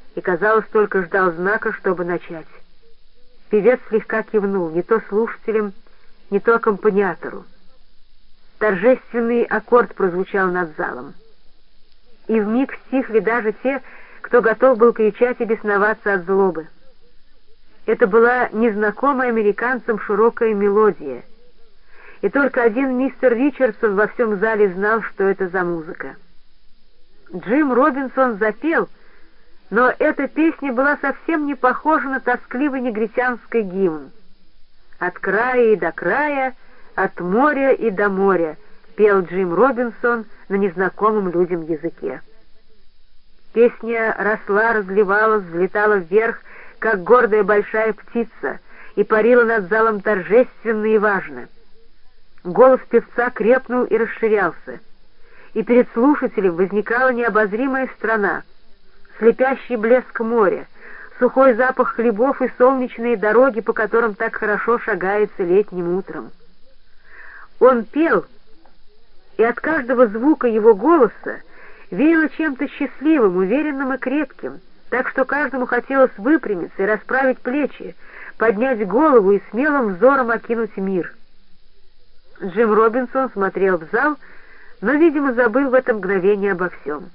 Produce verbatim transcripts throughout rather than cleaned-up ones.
и, казалось, только ждал знака, чтобы начать. Певец слегка кивнул, не то слушателям, не то аккомпаниатору. Торжественный аккорд прозвучал над залом. И вмиг стихли даже те, кто готов был кричать и бесноваться от злобы. Это была незнакомая американцам широкая мелодия, и только один мистер Ричардсон во всем зале знал, что это за музыка. Джим Робинсон запел, но эта песня была совсем не похожа на тоскливый негритянский гимн. «От края и до края, от моря и до моря», — пел Джим Робинсон на незнакомом людям языке. Песня росла, разливалась, взлетала вверх, как гордая большая птица, и парила над залом торжественно и важно. Голос певца крепнул и расширялся, и перед слушателем возникала необозримая страна, слепящий блеск моря, сухой запах хлебов и солнечные дороги, по которым так хорошо шагается летним утром. Он пел, и от каждого звука его голоса веяло чем-то счастливым, уверенным и крепким, так что каждому хотелось выпрямиться и расправить плечи, поднять голову и смелым взором окинуть мир. Джим Робинсон смотрел в зал, но, видимо, забыл в это мгновение обо всем.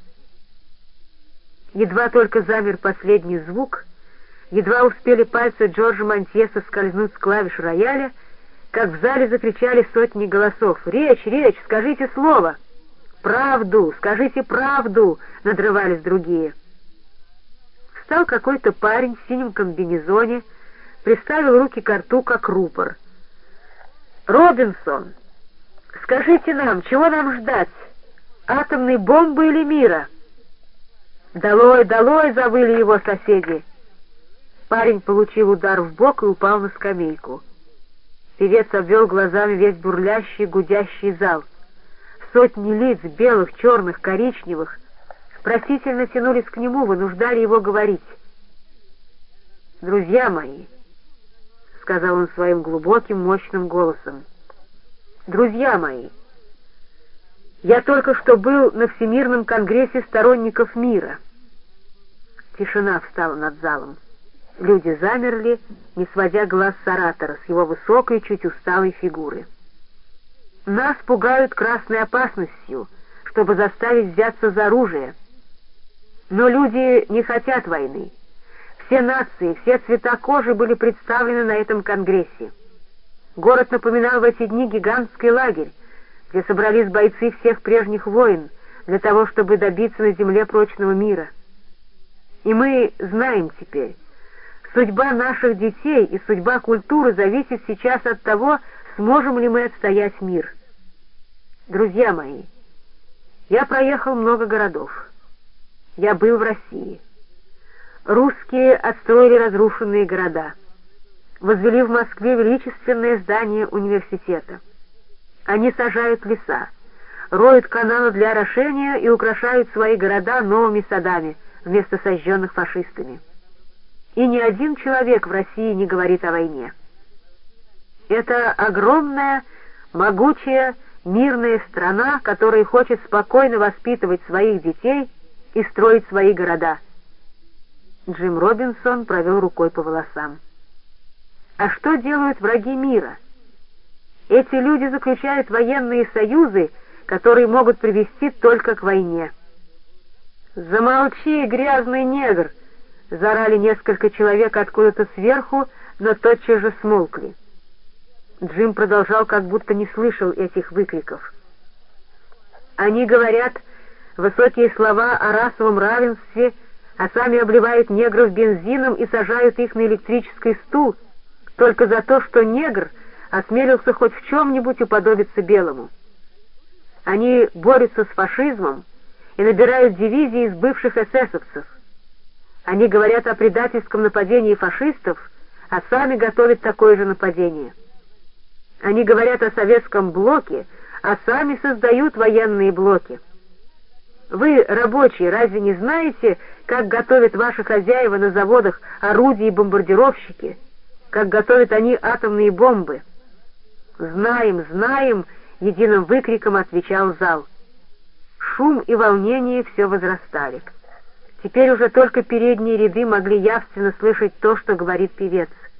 Едва только замер последний звук, едва успели пальцы Джорджа Монтьеса скользнуть с клавиш рояля, как в зале закричали сотни голосов: «Речь, речь, скажите слово!» «Правду, скажите правду!» — надрывались другие. Встал какой-то парень в синем комбинезоне, приставил руки к рту, как рупор. «Робинсон, скажите нам, чего нам ждать? Атомной бомбы или мира?» «Долой, долой!» — завыли его соседи. Парень получил удар в бок и упал на скамейку. Певец обвел глазами весь бурлящий, гудящий зал. Сотни лиц, белых, черных, коричневых, просительно тянулись к нему, вынуждали его говорить. «Друзья мои», — сказал он своим глубоким, мощным голосом, — «друзья мои, я только что был на Всемирном конгрессе сторонников мира». Тишина встала над залом. Люди замерли, не сводя глаз с оратора, с его высокой, чуть усталой фигуры. «Нас пугают красной опасностью, чтобы заставить взяться за оружие. Но люди не хотят войны. Все нации, все цвета кожи были представлены на этом конгрессе. Город напоминал в эти дни гигантский лагерь, где собрались бойцы всех прежних войн для того, чтобы добиться на земле прочного мира. И мы знаем теперь, судьба наших детей и судьба культуры зависит сейчас от того, сможем ли мы отстоять мир. Друзья мои, я проехал много городов. Я был в России. Русские отстроили разрушенные города. Возвели в Москве величественное здание университета. Они сажают леса, роют каналы для орошения и украшают свои города новыми садами вместо сожженных фашистами. И ни один человек в России не говорит о войне. Это огромная, могучая, мирная страна, которая хочет спокойно воспитывать своих детей и строить свои города. Джим Робинсон провел рукой по волосам. А что делают враги мира? Эти люди заключают военные союзы, которые могут привести только к войне. «Замолчи, грязный негр!» — заорали несколько человек откуда-то сверху, но тотчас же смолкли. Джим продолжал, как будто не слышал этих выкриков. «Они говорят высокие слова о расовом равенстве, а сами обливают негров бензином и сажают их на электрический стул только за то, что негр осмелился хоть в чем-нибудь уподобиться белому. Они борются с фашизмом и набирают дивизии из бывших эсэсовцев. Они говорят о предательском нападении фашистов, а сами готовят такое же нападение. Они говорят о советском блоке, а сами создают военные блоки. Вы, рабочие, разве не знаете, как готовят ваши хозяева на заводах орудия и бомбардировщики, как готовят они атомные бомбы?» «Знаем, знаем!» — единым выкриком отвечал зал. Шум и волнение все возрастали. Теперь уже только передние ряды могли явственно слышать то, что говорит певец.